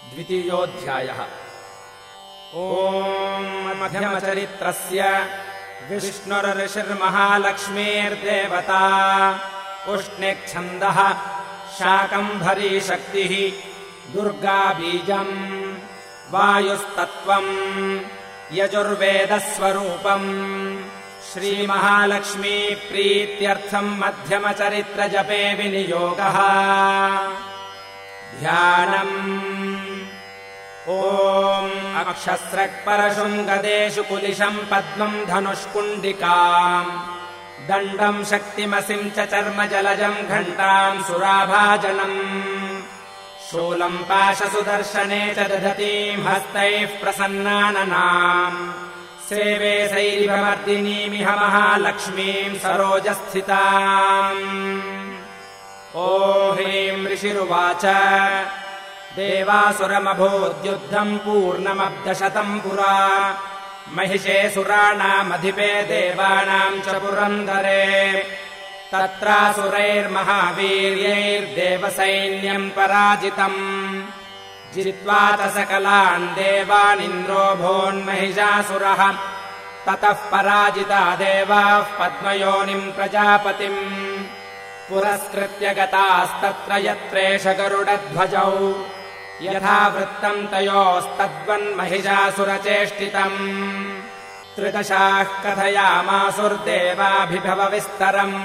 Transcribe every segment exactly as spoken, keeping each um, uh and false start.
द्वितीयोऽध्यायः। ॐ मध्यमचरित्रस्य विष्णुर्षिर्महालक्ष्मीर्देवता उष्णिक्छन्दः शाकम्भरी शक्तिः दुर्गा बीजम् वायुस्तत्त्वम् यजुर्वेदस्वरूपम् श्रीमहालक्ष्मी प्रीत्यर्थम् मध्यमचरित्रजपे विनियोगः। ध्यानम्। ॐ अक्षस्रक्परशुम् गदेषु कुलिशम् पद्मम् धनुष्कुण्डिकाम् दण्डम् शक्तिमसिम् च चर्मजलजम् घण्टाम् सुराभाजनम् शूलम् पाशसुदर्शने च दधतीम् हस्तैः प्रसन्नाननाम् सेवे सैरिभमर्दिनीमिह महालक्ष्मीम् सरोजस्थिताम्। ओ ह्रीं ऋषिरुवाच देवासुरमभूद्युद्धम् पूर्णमब्धशतम् पुरा महिषे सुराणामधिपे देवानाम् च पुरन्दरे तत्रासुरैर्महावीर्यैर्देवसैन्यम् पराजितम् जित्वा च सकलान् देवानिन्द्रो भोन्महिषासुरः ततः पराजिता देवाः पद्मयोनिम् प्रजापतिम् पुरस्कृत्य गतास्तत्र यत्रेष गरुडध्वजौ यथा वृत्तम् तयोस्तद्वन्महिषासुरचेष्टितम् त्रिदशाः कथयामासुर्देवाभिभवविस्तरम्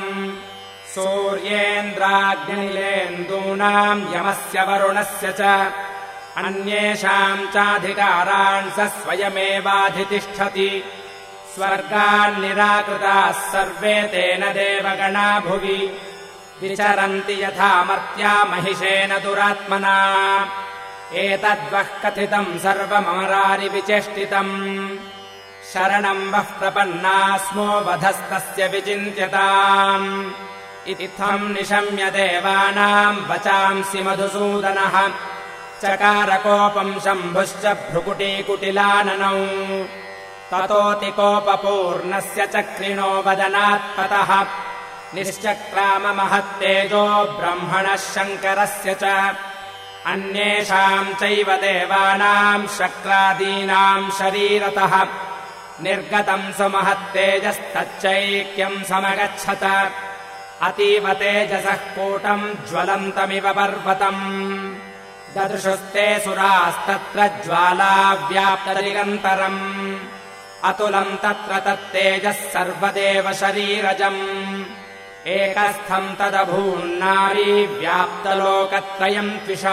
सूर्येन्द्राग्निलेन्दूनाम् यमस्य वरुणस्य च अन्येषाम् चाधिकारान् स स्वयमेवाधितिष्ठति स्वर्गान्निराकृताः सर्वे तेन देवगणा भुवि विचरन्ति यथा मर्त्या महिषेन दुरात्मना एतद्वः कथितम् सर्वमरारि विचेष्टितम् शरणम् वः प्रपन्ना स्मो वधस्तस्य विचिन्त्यताम् इत्थम् निशम्य देवानाम् वचांसि मधुसूदनः चकारकोपम् शम्भुश्च भ्रुकुटीकुटिलाननौ ततोऽतिकोपपूर्णस्य चक्रिणो वदनात्ततः निश्चक्राम महत्तेजो ब्रह्मणः शङ्करस्य च अन्येषाम् चैव देवानाम् शक्रादीनाम् शरीरतः निर्गतम् सुमहत्तेजस्तच्चैक्यम् समगच्छत अतीव तेजसः कूटम् ज्वलन्तमिव पर्वतम् ददृशुस्ते सुरास्तत्र ज्वाला व्याप्तनिरन्तरम् अतुलम् तत्र तत्तेजः सर्वदेव शरीरजम् एकस्थम् तदभून्नारी व्याप्तलोकत्रयम् त्विषा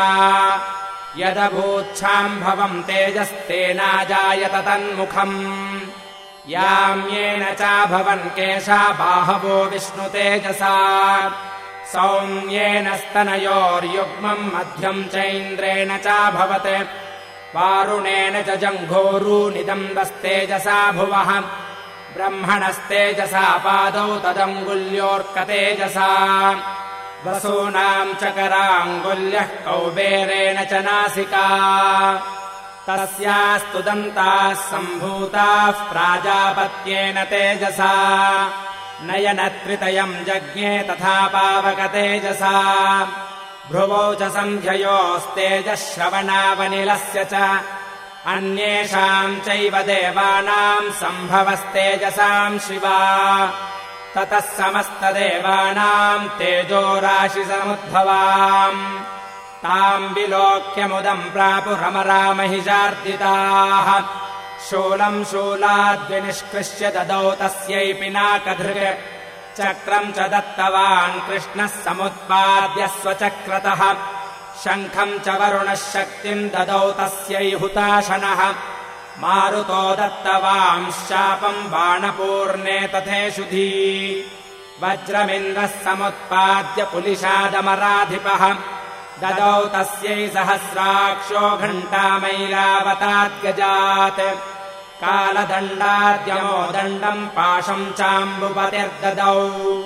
यदभूच्छाम्भवम् तेजस्तेनाजायत तन्मुखम् याम्येन चाभवन् केशा बाहवो विष्णुतेजसा सौम्येन स्तनयोर्युग्मम् मध्यम् चैन्द्रेण चाभवत् वारुणेन च जङ्घोरूनिदम्बस्तेजसा भुवः ब्रह्मणस्तेजसा पादौ तदङ्गुल्योऽर्कतेजसा वसूनाम् चकराङ्गुल्यः कौबेरेण च नासिका तस्यास्तु दन्ताः सम्भूताः प्राजापत्येन तेजसा नयनत्रितयम् जज्ञे तथा पावकतेजसा भ्रुवौ च सन्ध्ययोस्तेजः श्रवणावनिलस्य च अन्येषाम् चैव देवानाम् सम्भवस्तेजसाम् शिवा ततः समस्तदेवानाम् तेजोराशिसमुद्भवाम् ताम् विलोक्यमुदम् प्रापुरमरा महिषार्दिताः शूलम् शूलाद्विनिष्कृष्य ददौ तस्यै पिनाकधृक् चक्रम् च दत्तवान् कृष्णः समुत्पाद्य स्वचक्रतः शङ्खम् च वरुणः शक्तिम् ददौ तस्यै हुताशनः मारुतो दत्तवांश्चापम् बाणपूर्णे तथेषुधी वज्रमिन्द्रः समुत्पाद्य पुलिशादमराधिपः ददौ तस्यै सहस्राक्षो घण्टामैरावताद्गजात् कालदण्डाद्यमो दण्डम् पाशम् चाम्बुपतिर्ददौ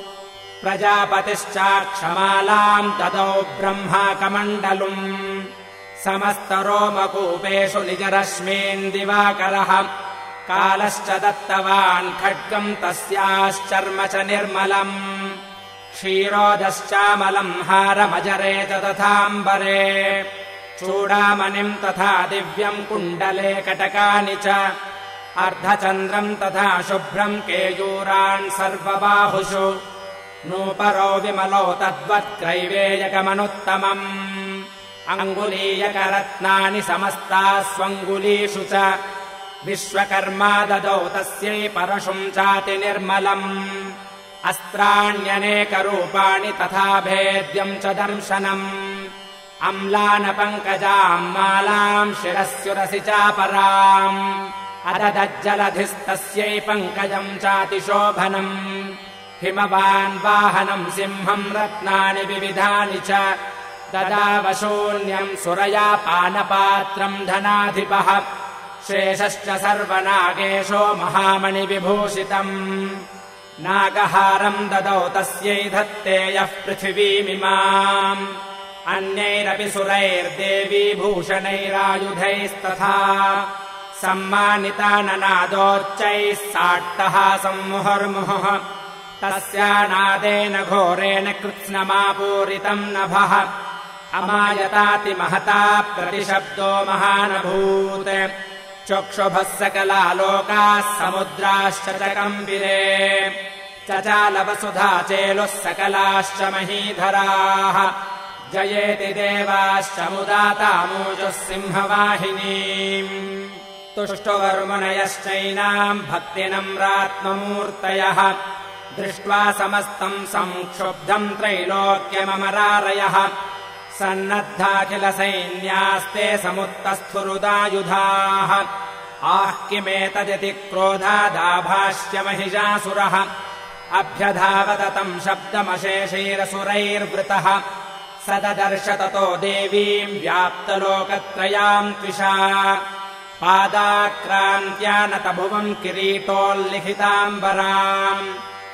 प्रजापतिश्चाक्षमालाम् ददौ ब्रह्माकमण्डलुम् समस्तरोमकूपेषु निजरश्मीन् दिवाकरः कालश्च दत्तवान् खड्गम् तस्याश्चर्म च निर्मलम् क्षीरोदश्चामलम् हारमजरे च तथाम्बरे चूडामणिम् तथा दिव्यम् कुण्डले कटकानि च अर्धचन्द्रम् तथा शुभ्रम् केयूरान् सर्वबाहुषु नूपरो विमलौ तद्वत्क्रैवेयकमनुत्तमम् अङ्गुलीयकरत्नानि समस्तास्वङ्गुलीषु च विश्वकर्मा ददौ तस्यै परशुम् चाति निर्मलम् अस्त्राण्यनेकरूपाणि तथा भेद्यम् च दर्शनम् अम्लानपङ्कजाम् मालाम् शिरस्युरसि चापराम् अददज्जलधिस्तस्यै पङ्कजम् चातिशोभनम् हिमवान् वाहनम् सिंहम् रत्नानि विविधानि च ददावशून्यम् सुरया पानपात्रम् धनाधिपः शेषश्च सर्वनागेशो महामणिविभूषितम् नागहारम् ददौ तस्यै धत्ते यः पृथिवीमिमाम् अन्यैरपि सुरैर्देवी भूषणैरायुधैस्तथा सम्मानिता ननादोच्चैः साट्टः सम्मुहुर्मुहुः तस्यानादेन घोरेण कृत्स्नमापूरितम् नभः अमायताति महता प्रतिशब्दो महानभूत् चक्षुभः सकलालोकाः समुद्राश्च च कम्पिरे चचालवसुधा चेलुः सकलाश्च महीधराः जयेति देवाश्च मुदातामूजुः सिंहवाहिनीम् तुष्टुवर्मुनयश्चैनाम् भक्तिनम्रात्ममूर्तयः दृष्ट्वा समस्तम् संक्षुब्धम् त्रैलोक्यममरारयः सन्नद्धाखिलसैन्यास्ते समुत्तस्थुरुदायुधाः आः किमेतदिति क्रोधादाभाष्यमहिषासुरः अभ्यधावततम् शब्दमशेषैरसुरैर्वृतः स ददर्श ततो देवीम् व्याप्तलोकत्रयाम् त्विषा पादाक्रान्त्या नतभुवम् किरीटोल्लिखिताम्बराम्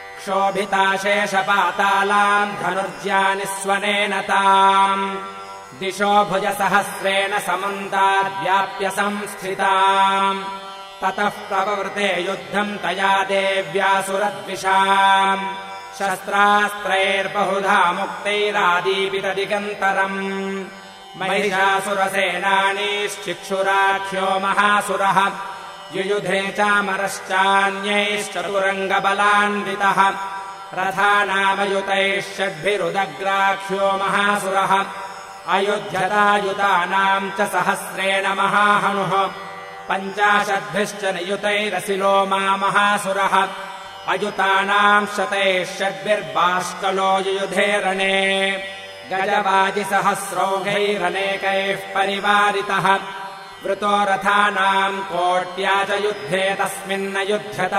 क्षोभिताशेषपातालाम् धनुर्ज्यानि स्वनेन ताम् दिशो भुजसहस्रेण समन्ताद्व्याप्य संस्थिताम् ततः प्रवृते युद्धम् तया देव्यासुरद्विषाम् शस्त्रास्त्रैर्बहुधा मुक्तैरादीपितदिगन्तरम् महिषासुरसेनानीश्चिक्षुराख्यो महासुरः युयुधे चामरश्चान्यैश्चतुरङ्गबलान्वितः रथानामयुतैः षड्भिरुदग्राख्यो महासुरः अयुध्यतायुतानाम् च सहस्रेण महाहनुः पञ्चाशद्भिश्च नियुतैरसिलो मा महासुरः अयुतानाम् शतैः षड्भिर्बाष्कलो युयुधे रणे गजवाजिसहस्रौघैरनेकैः परिवारितः वृतो रथानाम् कोट्या च युद्धे तस्मिन्नयुध्यत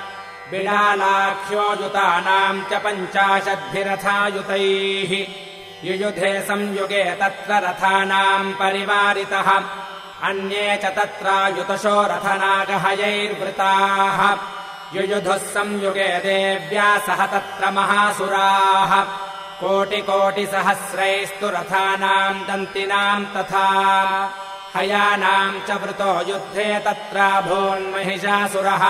बिडालाख्यो युतानाम् च पञ्चाशद्भिरथायुतैः युयुधे संयुगे तत्र रथानाम् परिवारितः अन्ये च तत्रायुतशो रथनागहयैर्वृताः युयुधुः संयुगे देव्या सह तत्र महासुराः कोटिकोटिसहस्रैस्तु रथानाम् दन्तिनाम् तथा हयानाम् च वृतो युद्धे तत्राभून्महिषासुरः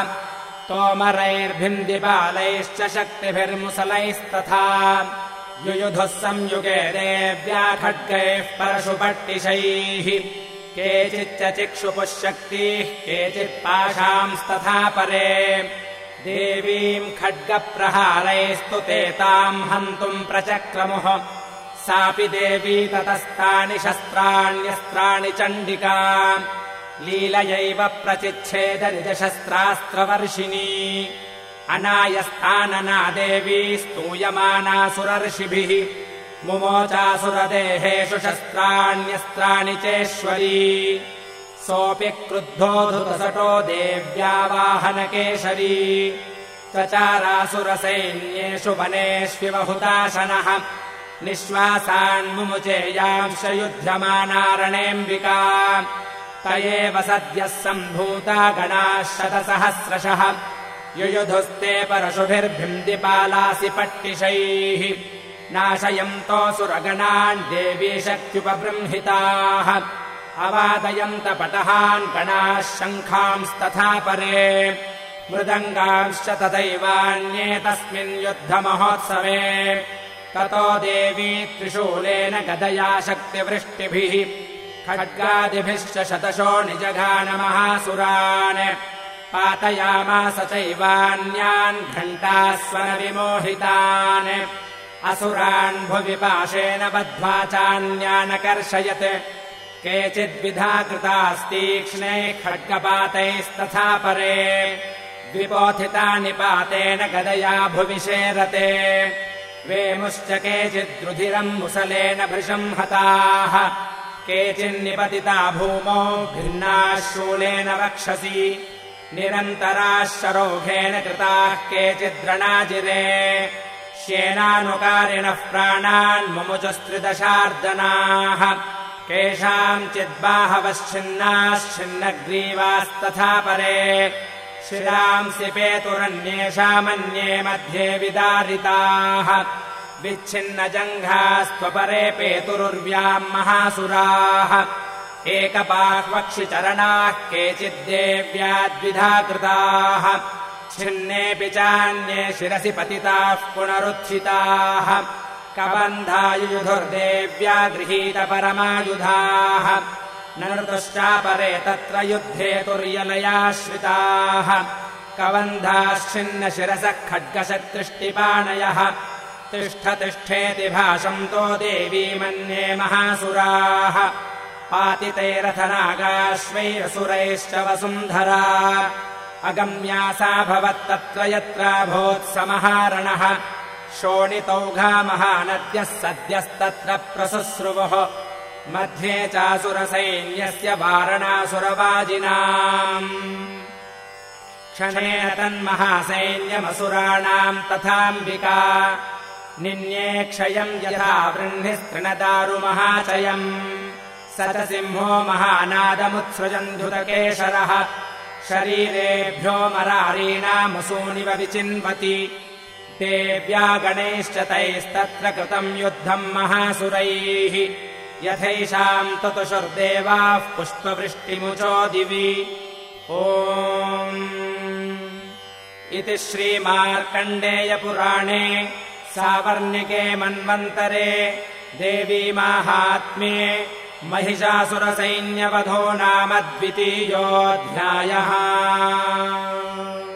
तोमरैर्भिन्दिबालैश्च शक्तिभिर्मुसलैस्तथा युयुधुः संयुगे देव्या खड्गैः परशुपट्टिशैः केचिच्च चिक्षुपुः शक्तिः केचित्पाशांस्तथा परे देवीम् खड्गप्रहारैस्तु ते ताम् हन्तुम् प्रचक्रमुः सापि देवी ततस्तानि शस्त्राण्यस्त्राणि चण्डिका लीलयैव प्रचिच्छेदनिजशस्त्रास्त्रवर्षिणी अनायस्तानना देवी स्तूयमानासुरर्षिभिः मुमोचासुरदेहेषु शस्त्राण्यस्त्राणि चेश्वरी सोऽपि क्रुद्धो धृतसटो देव्यावाहनकेशरी चचारासुरसैन्येषु वनेष्विव हुताशनः निःश्वासान्मुमुचेयांश युध्यमानारणेऽम्बिका त एव सद्यः सम्भूता गणाः शतसहस्रशः युयुधुस्ते परशुभिर्भिन्दिपालासि पट्टिशैः नाशयन्तोऽसुरगणान् देवी शक्त्युपबृंहिताः अवादयन्त पटहान् गणाः शङ्खांस्तथा परे मृदङ्गांश्च तथैवान्ये तस्मिन् युद्धमहोत्सवे ततो देवी त्रिशूलेन गदया शक्तिवृष्टिभिः खड्गादिभिश्च शतशो निजघान महासुरान् पातयामास चैवान्यान् घण्टास्वर विमोहितान् असुरान् भुवि पाशेन बद्ध्वा चान्यानकर्षयत् केचिद्विधा कृतास्तीक्ष्णे खड्गपातैस्तथा परे द्विपोथितानि पातेन गदया भुवि शेरते वेमुश्च केचिद्रुधिरम् मुसलेन भृशम् हताः केचिन्निपतिता भूमौ भिन्नाः शूलेन वक्षसि निरन्तराः शरोघेन कृताः केचिद्रणाजिरे श्येनानुकारिणः प्राणान् मुमुचस्त्रिदशार्दनाः केषाञ्चिद्बाहवश्छिन्नाश्छिन्नग्रीवास्तथा परे शिरांसि पेतुरन्येषामन्ये मध्ये विदारिताः विच्छिन्नजङ्घास्त्वपरे पेतुरुर्व्याम् महासुराः एकबाह्वक्षिचरणाः केचिद्देव्याद्विधा कृताः छिन्नेऽपि चान्ये शिरसि पतिताः पुनरुत्थिताः कबन्धायुधुर्देव्या गृहीतपरमायुधाः नर्तुश्चापरे तत्र युद्धे तुर्यलयाश्रिताः कबन्धाश्छिन्नशिरसः खड्गशक्तिष्टिपाणयः तिष्ठ तिष्ठेति भाषन्तो देवी मन्ये महासुराः पातितैरथनागाश्वैरसुरैश्च वसुन्धरा अगम्या सा भवत्तत्र यत्राभूत्समहारणः शोणितौघा महानद्यः सद्यस्तत्र प्रसुश्रुवुः मध्ये चासुरसैन्यस्य वारणासुरवाजिनाम् क्षणेन तन्महासैन्यमसुराणाम् तथाम्बिका निन्ये क्षयम् यथा वृह्निस्तृणदारुमहाचयम् स च सिंहो महानादमुत्सृजन् धृतकेशरः शरीरेभ्यो मरारीणामसूनिव विचिन्वति देव्या गणैश्च तैस्तत्र कृतम् युद्धम् महासुरैः यथैषाम् ततुषुर्देवाः पुष्पवृष्टिमुचो दिवि ओम् इति श्रीमार्कण्डेयपुराणे सावर्णिके मन्वन्तरे देवीमाहात्म्ये महिषासुरसैन्यवधो नाम द्वितीयोऽध्यायः।